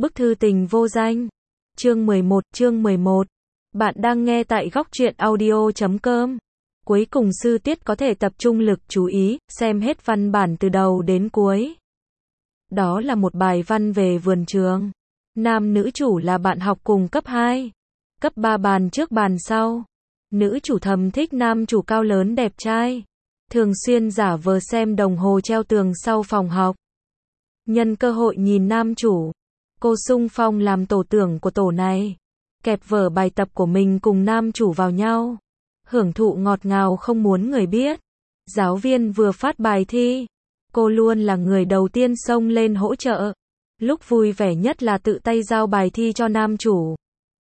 Bức thư tình vô danh. Chương 11. Bạn đang nghe tại góc truyện audio.com. Cuối cùng Sư Tiết có thể tập trung lực chú ý, xem hết văn bản từ đầu đến cuối. Đó là một bài văn về vườn trường. Nam nữ chủ là bạn học cùng cấp 2. Cấp 3 bàn trước bàn sau. Nữ chủ thầm thích nam chủ cao lớn đẹp trai. Thường xuyên giả vờ xem đồng hồ treo tường sau phòng học. Nhân cơ hội nhìn nam chủ, cô xung phong làm tổ trưởng của tổ này. Kẹp vở bài tập của mình cùng nam chủ vào nhau. Hưởng thụ ngọt ngào không muốn người biết. Giáo viên vừa phát bài thi, cô luôn là người đầu tiên xông lên hỗ trợ. Lúc vui vẻ nhất là tự tay giao bài thi cho nam chủ.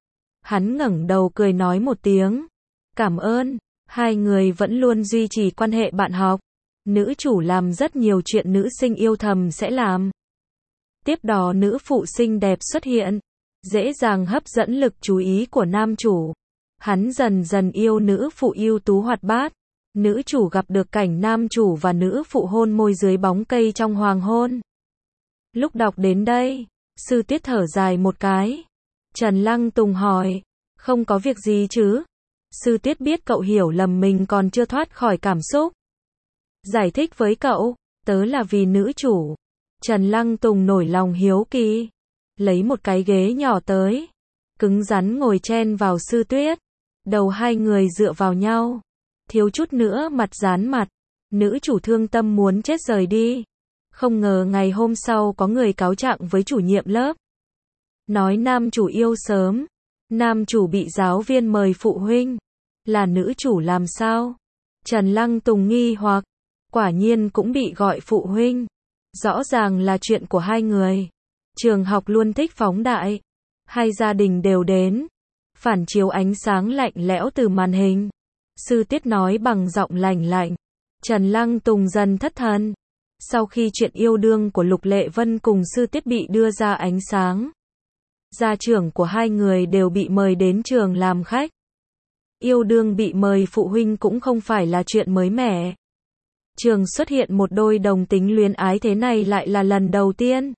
Hắn ngẩng đầu cười nói một tiếng cảm ơn. Hai người vẫn luôn duy trì quan hệ bạn học. Nữ chủ làm rất nhiều chuyện nữ sinh yêu thầm sẽ làm. Tiếp đó nữ phụ xinh đẹp xuất hiện, dễ dàng hấp dẫn lực chú ý của nam chủ. Hắn dần dần yêu nữ phụ ưu tú hoạt bát. Nữ chủ gặp được cảnh nam chủ và nữ phụ hôn môi dưới bóng cây trong hoàng hôn. Lúc đọc đến đây, Sư Tiết thở dài một cái. Trần Lăng Tùng hỏi, không có việc gì chứ? Sư Tiết biết cậu hiểu lầm mình còn chưa thoát khỏi cảm xúc. Giải thích với cậu, tớ là vì nữ chủ. Trần Lăng Tùng nổi lòng hiếu kỳ, lấy một cái ghế nhỏ tới, cứng rắn ngồi chen vào Sư Tuyết. Đầu hai người dựa vào nhau, thiếu chút nữa mặt dán mặt. Nữ chủ thương tâm muốn chết rời đi. Không ngờ ngày hôm sau có người cáo trạng với chủ nhiệm lớp. Nói nam chủ yêu sớm. Nam chủ bị giáo viên mời phụ huynh. Là nữ chủ làm sao? Trần Lăng Tùng nghi hoặc. Quả nhiên cũng bị gọi phụ huynh. Rõ ràng là chuyện của hai người. Trường học luôn thích phóng đại. Hai gia đình đều đến. Phản chiếu ánh sáng lạnh lẽo từ màn hình. Sư Tiết nói bằng giọng lạnh lạnh. Trần Lăng Tùng dần thất thần. Sau khi chuyện yêu đương của Lục Lệ Vân cùng Sư Tiết bị đưa ra ánh sáng, gia trưởng của hai người đều bị mời đến trường làm khách. Yêu đương bị mời phụ huynh cũng không phải là chuyện mới mẻ. Trường xuất hiện một đôi đồng tính luyến ái thế này lại là lần đầu tiên.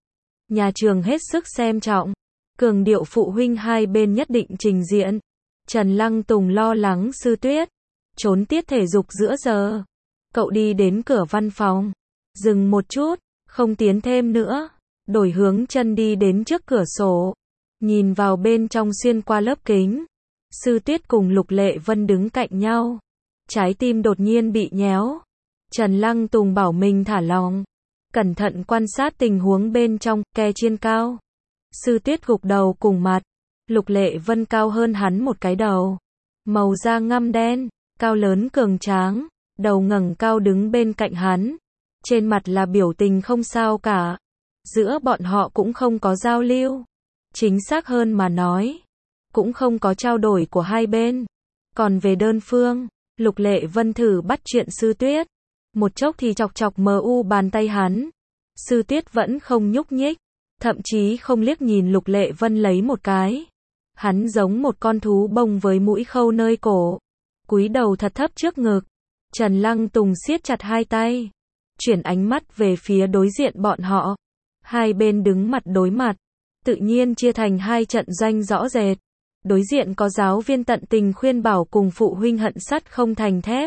Nhà trường hết sức xem trọng, cường điệu phụ huynh hai bên nhất định trình diện. Trần Lăng Tùng lo lắng Sư Tuyết, trốn tiết thể dục giữa giờ. Cậu đi đến cửa văn phòng, dừng một chút, không tiến thêm nữa, đổi hướng chân đi đến trước cửa sổ, nhìn vào bên trong xuyên qua lớp kính. Sư Tuyết cùng Lục Lệ Vân đứng cạnh nhau. Trái tim đột nhiên bị nhéo. Trần Lăng Tùng bảo mình thả lòng, cẩn thận quan sát tình huống bên trong, ke trên cao. Sư Tuyết gục đầu cùng mặt. Lục Lệ Vân cao hơn hắn một cái đầu. Màu da ngăm đen, cao lớn cường tráng, đầu ngẩng cao đứng bên cạnh hắn. Trên mặt là biểu tình không sao cả. Giữa bọn họ cũng không có giao lưu. Chính xác hơn mà nói, cũng không có trao đổi của hai bên. Còn về đơn phương, Lục Lệ Vân thử bắt chuyện Sư Tuyết. Một chốc thì chọc chọc bàn tay hắn. Sư Tuyết vẫn không nhúc nhích, thậm chí không liếc nhìn Lục Lệ Vân lấy một cái. Hắn giống một con thú bông với mũi khâu nơi cổ, cúi đầu thật thấp trước ngực. Trần Lăng Tùng siết chặt hai tay, chuyển ánh mắt về phía đối diện bọn họ. Hai bên đứng mặt đối mặt, tự nhiên chia thành hai trận doanh rõ rệt. Đối diện có giáo viên tận tình khuyên bảo cùng phụ huynh hận sắt không thành thép.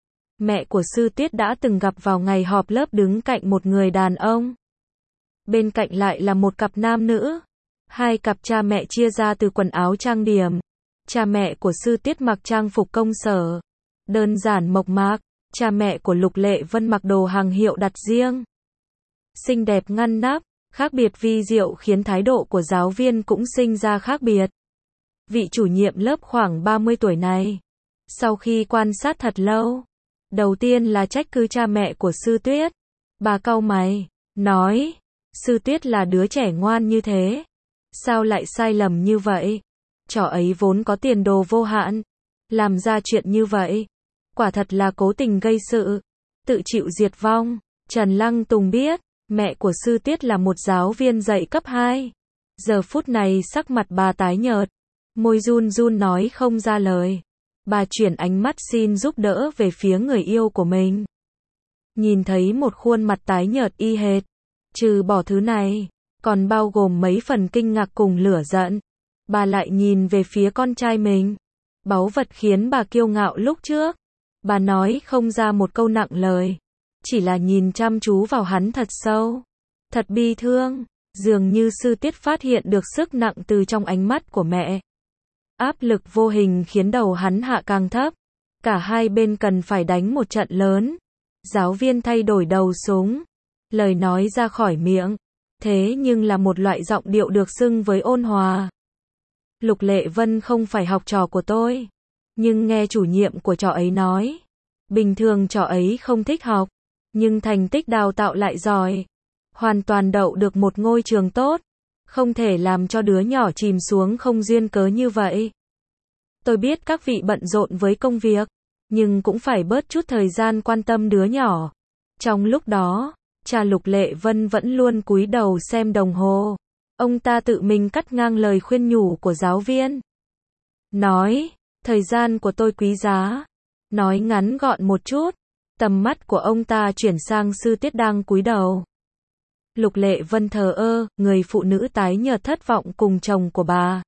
Mẹ của Sư Tuyết đã từng gặp vào ngày họp lớp đứng cạnh một người đàn ông. Bên cạnh lại là một cặp nam nữ. Hai cặp cha mẹ chia ra từ quần áo trang điểm. Cha mẹ của Sư Tuyết mặc trang phục công sở, đơn giản mộc mạc. Cha mẹ của Lục Lệ Vân mặc đồ hàng hiệu đặt riêng, xinh đẹp ngăn nắp, khác biệt vi diệu khiến thái độ của giáo viên cũng sinh ra khác biệt. Vị chủ nhiệm lớp khoảng 30 tuổi này, sau khi quan sát thật lâu, đầu tiên là trách cứ cha mẹ của Sư Tuyết. Bà cau mày, nói, Sư Tuyết là đứa trẻ ngoan như thế, sao lại sai lầm như vậy? Trò ấy vốn có tiền đồ vô hạn, làm ra chuyện như vậy, quả thật là cố tình gây sự, tự chịu diệt vong. Trần Lăng Tùng biết, mẹ của Sư Tuyết là một giáo viên dạy cấp 2. Giờ phút này sắc mặt bà tái nhợt, môi run run nói không ra lời. Bà chuyển ánh mắt xin giúp đỡ về phía người yêu của mình. Nhìn thấy một khuôn mặt tái nhợt y hệt, trừ bỏ thứ này, còn bao gồm mấy phần kinh ngạc cùng lửa giận. Bà lại nhìn về phía con trai mình. Báu vật khiến bà kiêu ngạo lúc trước. Bà nói không ra một câu nặng lời. Chỉ là nhìn chăm chú vào hắn thật sâu. Thật bi thương. Dường như Sư Tiết phát hiện được sức nặng từ trong ánh mắt của mẹ. Áp lực vô hình khiến đầu hắn hạ càng thấp. Cả hai bên cần phải đánh một trận lớn. Giáo viên thay đổi đầu súng. Lời nói ra khỏi miệng. Thế nhưng là một loại giọng điệu được xưng với ôn hòa. Lục Lệ Vân không phải học trò của tôi. Nhưng nghe chủ nhiệm của trò ấy nói. Bình thường trò ấy không thích học. Nhưng thành tích đào tạo lại giỏi. Hoàn toàn đậu được một ngôi trường tốt. Không thể làm cho đứa nhỏ chìm xuống không duyên cớ như vậy. Tôi biết các vị bận rộn với công việc. Nhưng cũng phải bớt chút thời gian quan tâm đứa nhỏ. Trong lúc đó, cha Lục Lệ Vân vẫn luôn cúi đầu xem đồng hồ. Ông ta tự mình cắt ngang lời khuyên nhủ của giáo viên. Nói, thời gian của tôi quý giá. Nói ngắn gọn một chút. Tầm mắt của ông ta chuyển sang Sư Tiết đang cúi đầu. Lục Lệ Vân thờ ơ, người phụ nữ tái nhợt thất vọng cùng chồng của bà.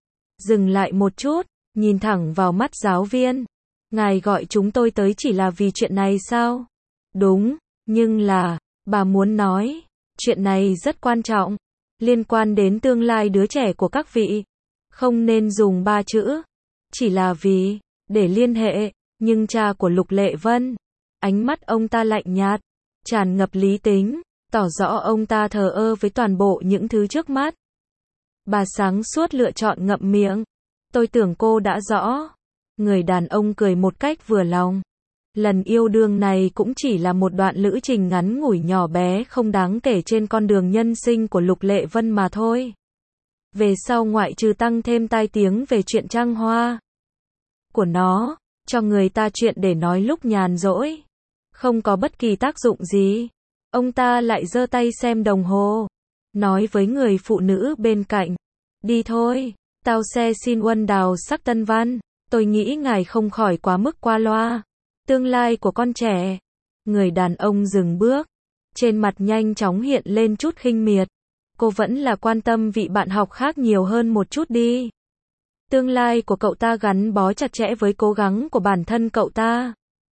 Dừng lại một chút, nhìn thẳng vào mắt giáo viên. Ngài gọi chúng tôi tới chỉ là vì chuyện này sao? Đúng, nhưng là, bà muốn nói, chuyện này rất quan trọng, liên quan đến tương lai đứa trẻ của các vị. Không nên dùng 3 chữ, chỉ là vì, để liên hệ, nhưng cha của Lục Lệ Vân, ánh mắt ông ta lạnh nhạt, tràn ngập lý tính, tỏ rõ ông ta thờ ơ với toàn bộ những thứ trước mắt. Bà sáng suốt lựa chọn ngậm miệng. Tôi tưởng cô đã rõ. Người đàn ông cười một cách vừa lòng. Lần yêu đương này cũng chỉ là một đoạn lữ trình ngắn ngủi nhỏ bé không đáng kể trên con đường nhân sinh của Lục Lệ Vân mà thôi. Về sau ngoại trừ tăng thêm tai tiếng về chuyện trăng hoa của nó, cho người ta chuyện để nói lúc nhàn rỗi. Không có bất kỳ tác dụng gì. Ông ta lại giơ tay xem đồng hồ. Nói với người phụ nữ bên cạnh. Đi thôi, tao xe xin Uân Đào sắc Tân Văn. Tôi nghĩ ngài không khỏi quá mức qua loa. Tương lai của con trẻ. Người đàn ông dừng bước. Trên mặt nhanh chóng hiện lên chút khinh miệt. Cô vẫn là quan tâm vị bạn học khác nhiều hơn một chút đi. Tương lai của cậu ta gắn bó chặt chẽ với cố gắng của bản thân cậu ta.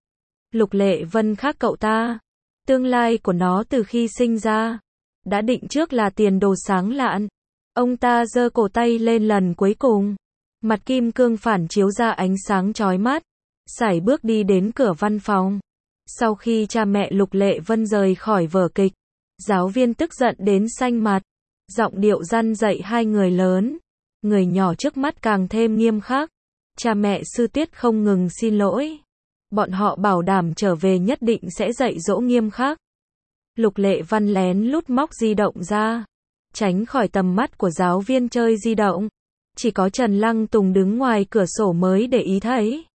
Lục Lệ Vân khác cậu ta. Tương lai của nó từ khi sinh ra đã định trước là tiền đồ sáng lạn. Ông ta giơ cổ tay lên lần cuối cùng. Mặt kim cương phản chiếu ra ánh sáng chói mắt. Sải bước đi đến cửa văn phòng. Sau khi cha mẹ Lục Lệ Vân rời khỏi vở kịch, giáo viên tức giận đến xanh mặt. Giọng điệu răn dạy hai người lớn. Người nhỏ trước mắt càng thêm nghiêm khắc. Cha mẹ Sư Tiết không ngừng xin lỗi. Bọn họ bảo đảm trở về nhất định sẽ dạy dỗ nghiêm khắc. Lục Lệ Văn lén lút móc di động ra. Tránh khỏi tầm mắt của giáo viên chơi di động. Chỉ có Trần Lăng Tùng đứng ngoài cửa sổ mới để ý thấy.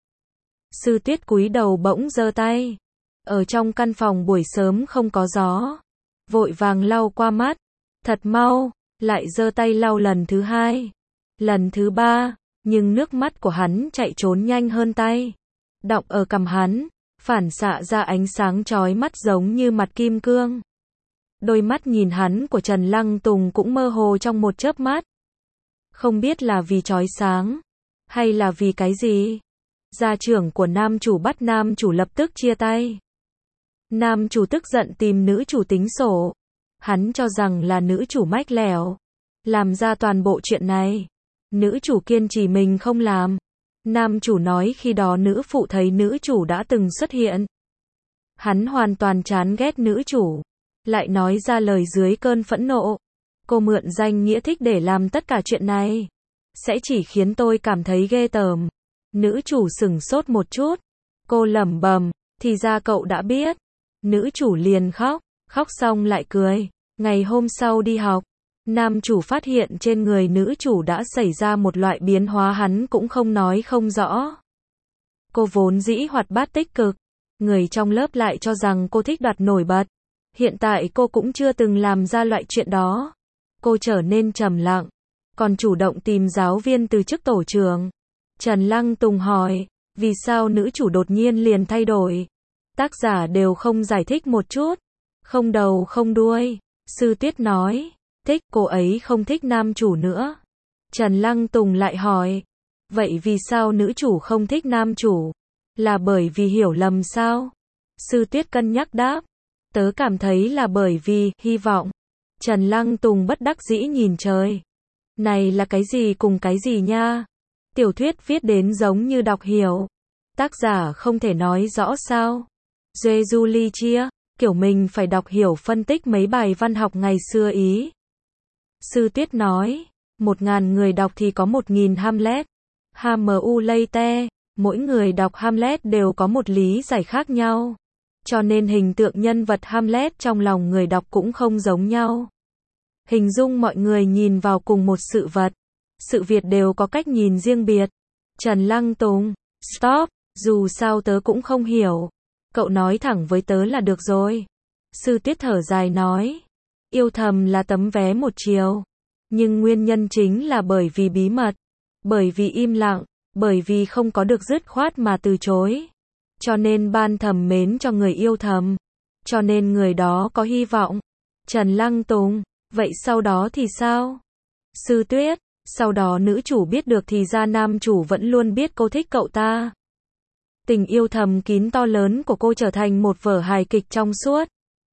Sư Tiết cúi đầu bỗng giơ tay. Ở trong căn phòng buổi sớm không có gió. Vội vàng lau qua mắt. Thật mau, lại giơ tay lau lần thứ hai. Lần thứ ba, nhưng nước mắt của hắn chạy trốn nhanh hơn tay. Đọng ở cằm hắn, phản xạ ra ánh sáng chói mắt giống như mặt kim cương. Đôi mắt nhìn hắn của Trần Lăng Tùng cũng mơ hồ trong một chớp mắt. Không biết là vì chói sáng, hay là vì cái gì. Gia trưởng của nam chủ bắt nam chủ lập tức chia tay. Nam chủ tức giận tìm nữ chủ tính sổ. Hắn cho rằng là nữ chủ mách lẻo, làm ra toàn bộ chuyện này. Nữ chủ kiên trì mình không làm. Nam chủ nói khi đó nữ phụ thấy nữ chủ đã từng xuất hiện. Hắn hoàn toàn chán ghét nữ chủ. Lại nói ra lời dưới cơn phẫn nộ. Cô mượn danh nghĩa thích để làm tất cả chuyện này. Sẽ chỉ khiến tôi cảm thấy ghê tởm. Nữ chủ sửng sốt một chút. Cô lẩm bẩm, thì ra cậu đã biết. Nữ chủ liền khóc. Khóc xong lại cười. Ngày hôm sau đi học, nam chủ phát hiện trên người nữ chủ đã xảy ra một loại biến hóa hắn cũng không nói không rõ. Cô vốn dĩ hoạt bát tích cực. Người trong lớp lại cho rằng cô thích đoạt nổi bật. Hiện tại cô cũng chưa từng làm ra loại chuyện đó. Cô trở nên trầm lặng. Còn chủ động tìm giáo viên từ chức tổ trưởng. Trần Lăng Tùng hỏi, vì sao nữ chủ đột nhiên liền thay đổi? Tác giả đều không giải thích một chút. Không đầu không đuôi. Sư Tiết nói, Thích, cô ấy không thích nam chủ nữa. Trần Lăng Tùng lại hỏi. Vậy vì sao nữ chủ không thích nam chủ? Là bởi vì hiểu lầm sao? Sư Tuyết cân nhắc đáp. Tớ cảm thấy là bởi vì, hy vọng. Trần Lăng Tùng bất đắc dĩ nhìn trời. Này là cái gì cùng cái gì nha? Tiểu thuyết viết đến giống như đọc hiểu. Tác giả không thể nói rõ sao? Jeju Lee chia, kiểu mình phải đọc hiểu phân tích mấy bài văn học ngày xưa ý. Sư Tuyết nói, 1000 người đọc thì có 1000 Hamlet. HMU Leite, mỗi người đọc Hamlet đều có một lý giải khác nhau. Cho nên hình tượng nhân vật Hamlet trong lòng người đọc cũng không giống nhau. Hình dung mọi người nhìn vào cùng một sự vật, sự việc đều có cách nhìn riêng biệt. Trần Lăng Tùng, stop, dù sao tớ cũng không hiểu. Cậu nói thẳng với tớ là được rồi. Sư Tuyết thở dài nói, yêu thầm là tấm vé một chiều. Nhưng nguyên nhân chính là bởi vì bí mật, bởi vì im lặng, bởi vì không có được dứt khoát mà từ chối. Cho nên ban thầm mến cho người yêu thầm. Cho nên người đó có hy vọng. Trần Lăng Tùng, vậy sau đó thì sao? Sư Tuyết, sau đó nữ chủ biết được thì ra nam chủ vẫn luôn biết cô thích cậu ta. Tình yêu thầm kín to lớn của cô trở thành một vở hài kịch trong suốt.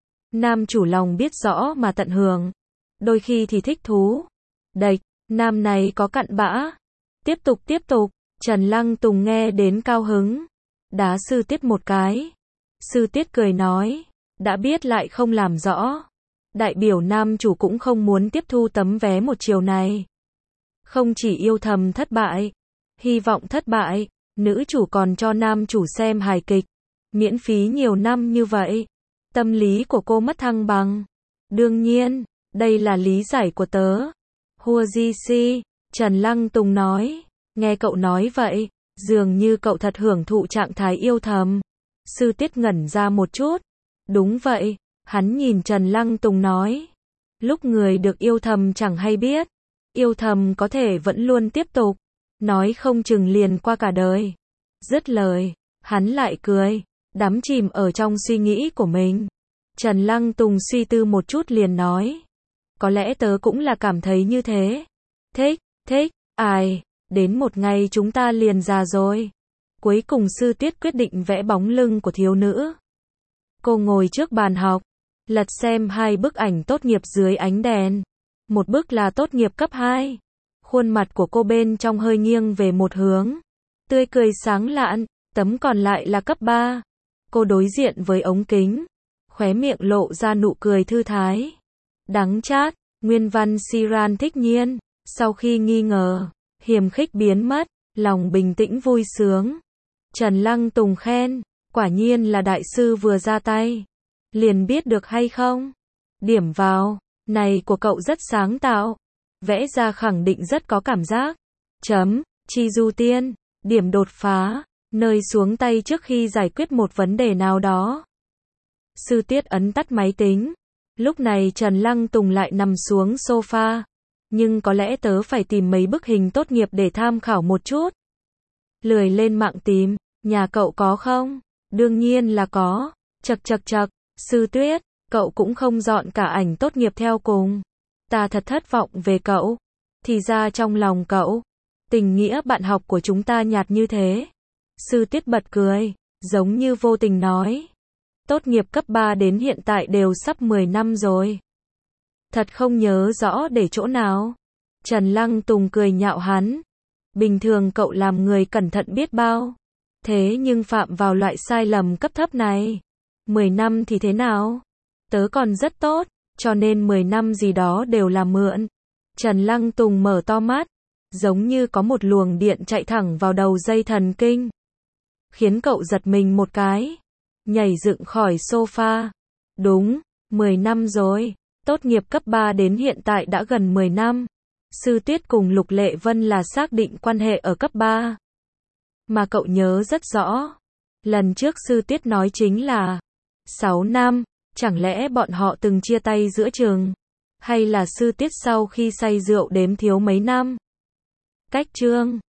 Nam chủ lòng biết rõ mà tận hưởng. Đôi khi thì thích thú. Đệch, nam này có cặn bã. Tiếp tục, Trần Lăng Tùng nghe đến cao hứng. Đá Sư Tuyết một cái. Sư Tuyết cười nói, đã biết lại không làm rõ. Đại biểu nam chủ cũng không muốn tiếp thu tấm vé một chiều này. Không chỉ yêu thầm thất bại, hy vọng thất bại, nữ chủ còn cho nam chủ xem hài kịch. Miễn phí nhiều năm như vậy. Tâm lý của cô mất thăng bằng. Đương nhiên, đây là lý giải của tớ. Hua Di Si, Trần Lăng Tùng nói. Nghe cậu nói vậy, dường như cậu thật hưởng thụ trạng thái yêu thầm. Sư Tuyết ngẩn ra một chút. Đúng vậy, hắn nhìn Trần Lăng Tùng nói. Lúc người được yêu thầm chẳng hay biết. Yêu thầm có thể vẫn luôn tiếp tục. Nói không chừng liền qua cả đời. Dứt lời, hắn lại cười, đắm chìm ở trong suy nghĩ của mình. Trần Lăng Tùng suy tư một chút liền nói. Có lẽ tớ cũng là cảm thấy như thế. Thích, ai, đến một ngày chúng ta liền già rồi. Cuối cùng Sư Tuyết quyết định vẽ bóng lưng của thiếu nữ. Cô ngồi trước bàn học, lật xem 2 bức ảnh tốt nghiệp dưới ánh đèn. Một bức là tốt nghiệp cấp 2. Khuôn mặt của cô bên trong hơi nghiêng về một hướng. Tươi cười sáng lạn, tấm còn lại là cấp 3. Cô đối diện với ống kính. Khóe miệng lộ ra nụ cười thư thái. Đắng chát, nguyên văn Siran thích nhiên. Sau khi nghi ngờ, hiềm khích biến mất, lòng bình tĩnh vui sướng. Trần Lăng Tùng khen, quả nhiên là đại sư vừa ra tay. Liền biết được hay không? Điểm vào, này của cậu rất sáng tạo. Vẽ ra khẳng định rất có cảm giác. Chi du tiên, điểm đột phá, nơi xuống tay trước khi giải quyết một vấn đề nào đó. Sư Tuyết ấn tắt máy tính. Lúc này Trần Lăng Tùng lại nằm xuống sofa. Nhưng có lẽ tớ phải tìm mấy bức hình tốt nghiệp để tham khảo một chút. Lười lên mạng tìm, nhà cậu có không? Đương nhiên là có. Chậc, Sư Tuyết, cậu cũng không dọn cả ảnh tốt nghiệp theo cùng. Ta thật thất vọng về cậu. Thì ra trong lòng cậu, tình nghĩa bạn học của chúng ta nhạt như thế. Sư Tuyết bật cười, giống như vô tình nói. Tốt nghiệp cấp 3 đến hiện tại đều sắp 10 năm rồi. Thật không nhớ rõ để chỗ nào. Trần Lăng Tùng cười nhạo hắn. Bình thường cậu làm người cẩn thận biết bao. Thế nhưng phạm vào loại sai lầm cấp thấp này. 10 năm thì thế nào? Tớ còn rất tốt, cho nên 10 năm gì đó đều là mượn. Trần Lăng Tùng mở to mắt, giống như có một luồng điện chạy thẳng vào đầu dây thần kinh. Khiến cậu giật mình một cái. Nhảy dựng khỏi sofa. Đúng, 10 năm rồi. Tốt nghiệp cấp 3 đến hiện tại đã gần 10 năm. Sư Tuyết cùng Lục Lệ Vân là xác định quan hệ ở cấp 3. Mà cậu nhớ rất rõ. Lần trước Sư Tuyết nói chính là 6 năm. Chẳng lẽ bọn họ từng chia tay giữa chừng? Hay là Sư Tuyết sau khi say rượu đếm thiếu mấy năm? Cách chương